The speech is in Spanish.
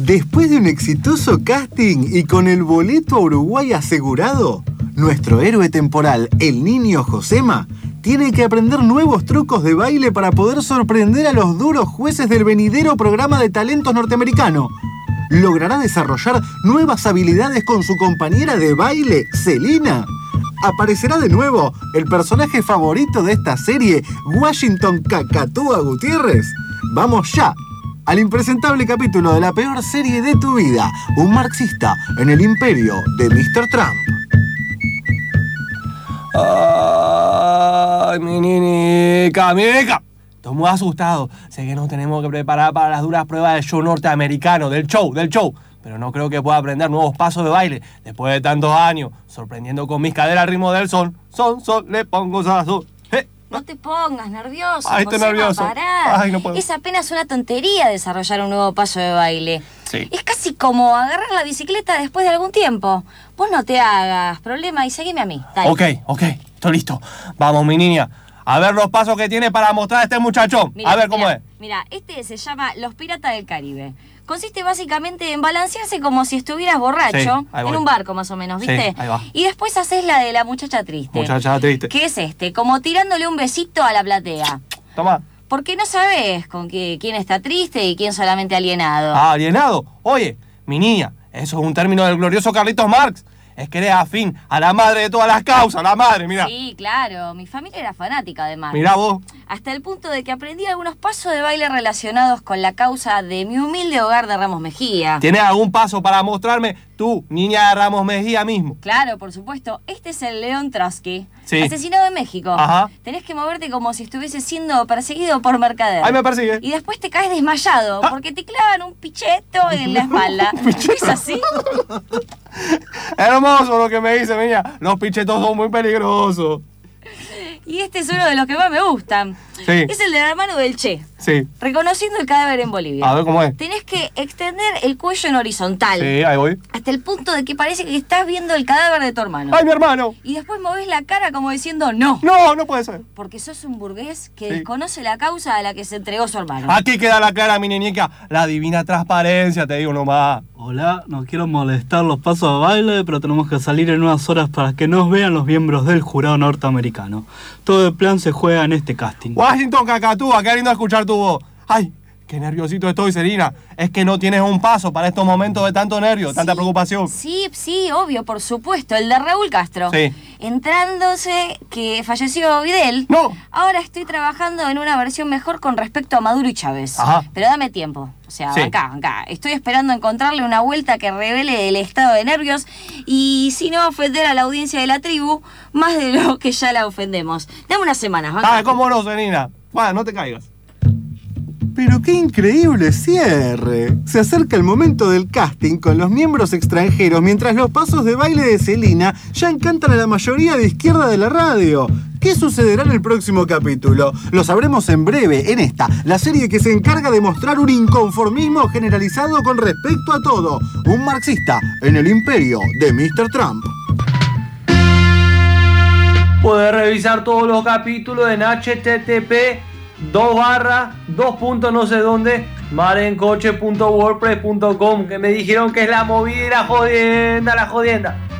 Después de un exitoso casting y con el boleto a Uruguay asegurado, nuestro héroe temporal, el niño Josema, tiene que aprender nuevos trucos de baile para poder sorprender a los duros jueces del venidero programa de talentos norteamericano. ¿Logrará desarrollar nuevas habilidades con su compañera de baile, Selina? ¿Aparecerá de nuevo el personaje favorito de esta serie, Washington Cacatúa Gutiérrez? Vamos ya al impresentable capítulo de la peor serie de tu vida, un marxista en el imperio de Mr. Trump. ¡Ay, mi ninica! Estoy muy asustado. Sé que nos tenemos que preparar para las duras pruebas del show norteamericano, del show. Pero no creo que pueda aprender nuevos pasos de baile después de tantos años, sorprendiendo con mis caderas al ritmo del son, le pongo sazón. No te pongas nervioso. Ay, estoy nervioso. Pará. Ay, no puedo. Es apenas una tontería desarrollar un nuevo paso de baile. Sí. Es casi como agarrar la bicicleta después de algún tiempo. Vos no te hagas problema y seguime a mí. Dale. Ok, estoy listo. Vamos, mi niña. A ver los pasos que tiene para mostrar a este muchachón. A ver cómo es. Mira, este se llama Los Piratas del Caribe. Consiste básicamente en balancearse como si estuvieras borracho, Sí, en un barco más o menos, ¿viste? Sí, ahí va. Y después haces la de la muchacha triste. Muchacha triste. Que es como tirándole un besito a la platea. Toma. Porque no sabes con quién está triste y quién solamente alienado. Ah, alienado. Oye, mi niña, eso es un término del glorioso Carlitos Marx. Es que eres afín a la madre de todas las causas, la madre, mira. Sí, claro. Mi familia era fanática de Marx. Mirá vos. Hasta el punto de que aprendí algunos pasos de baile relacionados con la causa de mi humilde hogar de Ramos Mejía. ¿Tienes algún paso para mostrarme tú, niña de Ramos Mejía mismo? Claro, por supuesto. Este es el León Trotsky, Sí. asesinado en México. Ajá. Tenés que moverte como si estuvieses siendo perseguido por mercader. Ahí me persigue. Y después te caes desmayado porque te clavan un picheto en la espalda. ¿Es así? Hermoso lo que me dice, niña. Los pichetos son muy peligrosos. Y este es uno de los que más me gustan. Sí. Es el del hermano del Che. Sí. Reconociendo el cadáver en Bolivia. A ver cómo es. Tenés que extender el cuello en horizontal. Sí, ahí voy. Hasta el punto de que parece que estás viendo el cadáver de tu hermano. ¡Ay, mi hermano! Y después movés la cara como diciendo no. No, no puede ser. Porque sos un burgués que Sí. desconoce la causa a la que se entregó su hermano. Aquí queda la clara, mi niñica. La divina transparencia, te digo nomás. Hola, no quiero molestar los pasos de baile, pero tenemos que salir en unas horas para que nos vean los miembros del jurado norteamericano. Todo el plan se juega en este casting. Washington Cacatúa, qué lindo escuchar tu voz. ¡Ay! Qué nerviosito estoy, Selina. Es que no tienes un paso para estos momentos de tanto nervio, tanta preocupación. Sí, obvio, por supuesto. El de Raúl Castro. Sí. Entrándose que falleció Videl. No. Ahora estoy trabajando en una versión mejor con respecto a Maduro y Chávez. Ajá. Pero dame tiempo. O sea, Sí. acá. Estoy esperando encontrarle una vuelta que revele el estado de nervios y si no ofender a la audiencia de la tribu más de lo que ya la ofendemos. Dame unas semanas, ¿va? Ah, cómo no, Selina. Bueno, no te caigas. Pero qué increíble cierre. Se acerca el momento del casting con los miembros extranjeros mientras los pasos de baile de Selina ya encantan a la mayoría de izquierda de la radio. ¿Qué sucederá en el próximo capítulo? Lo sabremos en breve, en esta, la serie que se encarga de mostrar un inconformismo generalizado con respecto a todo. Un marxista en el imperio de Mr. Trump. Puedes revisar todos los capítulos en http://marencoche.wordpress.com, que me dijeron que es la movida y la jodienda.